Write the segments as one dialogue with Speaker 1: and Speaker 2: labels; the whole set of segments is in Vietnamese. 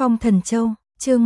Speaker 1: Phong Thần Châu, chương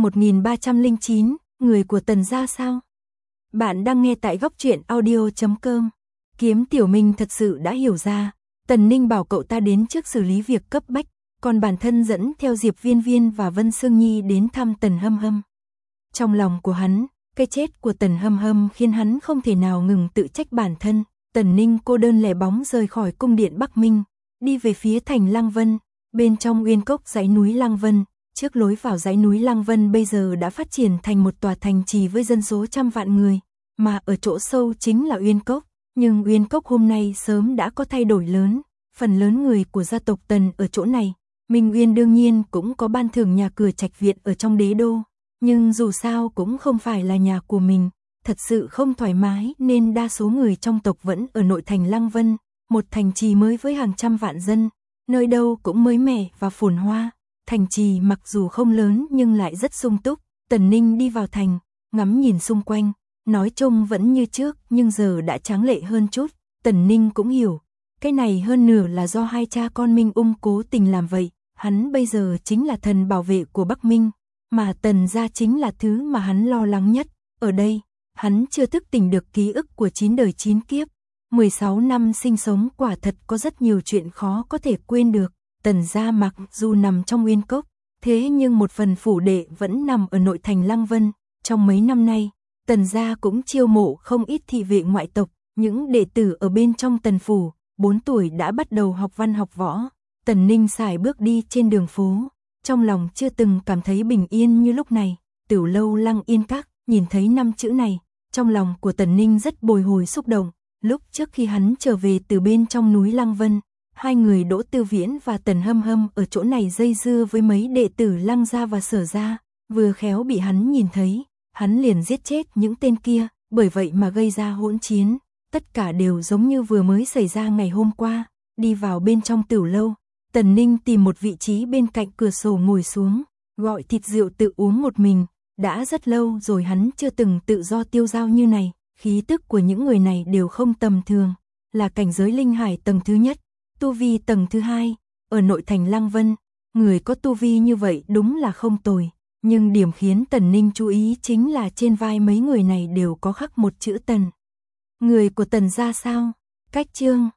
Speaker 1: 1309, người của Tần gia sao? Bạn đang nghe tại góc truyện audio.com. Kiếm Tiểu Minh thật sự đã hiểu ra, Tần Ninh bảo cậu ta đến trước xử lý việc cấp bách, còn bản thân dẫn theo Diệp Viên Viên và Vân Sương Nhi đến thăm Tần Hâm Hâm. Trong lòng của hắn, cái chết của Tần Hâm Hâm khiến hắn không thể nào ngừng tự trách bản thân. Tần Ninh cô đơn lẻ bóng rời khỏi cung điện Bắc Minh, đi về phía thành Lăng Vân, bên trong uyên cốc dãy núi Lăng Vân. Trước lối vào dãy núi Lăng Vân bây giờ đã phát triển thành một tòa thành trì với dân số trăm vạn người, mà ở chỗ sâu chính là uyên cốc. Nhưng uyên cốc hôm nay sớm đã có thay đổi lớn, phần lớn người của gia tộc Tần ở chỗ này. Minh Uyên đương nhiên cũng có ban thưởng nhà cửa trạch viện ở trong đế đô, nhưng dù sao cũng không phải là nhà của mình, thật sự không thoải mái nên đa số người trong tộc vẫn ở nội thành Lăng Vân, một thành trì mới với hàng trăm vạn dân, nơi đâu cũng mới mẻ và phồn hoa. Thành trì mặc dù không lớn nhưng lại rất sung túc. Tần Ninh đi vào thành, ngắm nhìn xung quanh, nói chung vẫn như trước nhưng giờ đã tráng lệ hơn chút. Tần Ninh cũng hiểu, cái này hơn nửa là do hai cha con Minh Ung cố tình làm vậy. Hắn bây giờ chính là thần bảo vệ của Bắc Minh, mà Tần gia chính là thứ mà hắn lo lắng nhất. Ở đây, hắn chưa thức tỉnh được ký ức của 9 đời 9 kiếp. 16 năm sinh sống quả thật có rất nhiều chuyện khó có thể quên được. Tần gia mặc dù nằm trong uyên cốc, thế nhưng một phần phủ đệ vẫn nằm ở nội thành Lăng Vân. Trong mấy năm nay, Tần gia cũng chiêu mộ không ít thị vệ ngoại tộc, những đệ tử ở bên trong Tần phủ, 4 tuổi đã bắt đầu học văn học võ. Tần Ninh sải bước đi trên đường phố, trong lòng chưa từng cảm thấy bình yên như lúc này. Tửu lâu Lăng Yên Các, nhìn thấy 5 chữ này, trong lòng của Tần Ninh rất bồi hồi xúc động. Lúc trước khi hắn trở về từ bên trong núi Lăng Vân, hai người Đỗ Tư Viễn và Tần Hâm Hâm ở chỗ này dây dưa với mấy đệ tử Lăng gia và Sở gia, vừa khéo bị hắn nhìn thấy, hắn liền giết chết những tên kia, bởi vậy mà gây ra hỗn chiến, tất cả đều giống như vừa mới xảy ra ngày hôm qua. Đi vào bên trong tửu lâu, Tần Ninh tìm một vị trí bên cạnh cửa sổ ngồi xuống, gọi thịt rượu tự uống một mình, đã rất lâu rồi hắn chưa từng tự do tiêu dao như này. Khí tức của những người này đều không tầm thường, là cảnh giới linh hải tầng thứ nhất, tu vi tầng thứ hai. Ở nội thành Lăng Vân, người có tu vi như vậy đúng là không tồi, nhưng điểm khiến Tần Ninh chú ý chính là trên vai mấy người này đều có khắc một chữ Tần. Người của Tần gia sao? Cách chương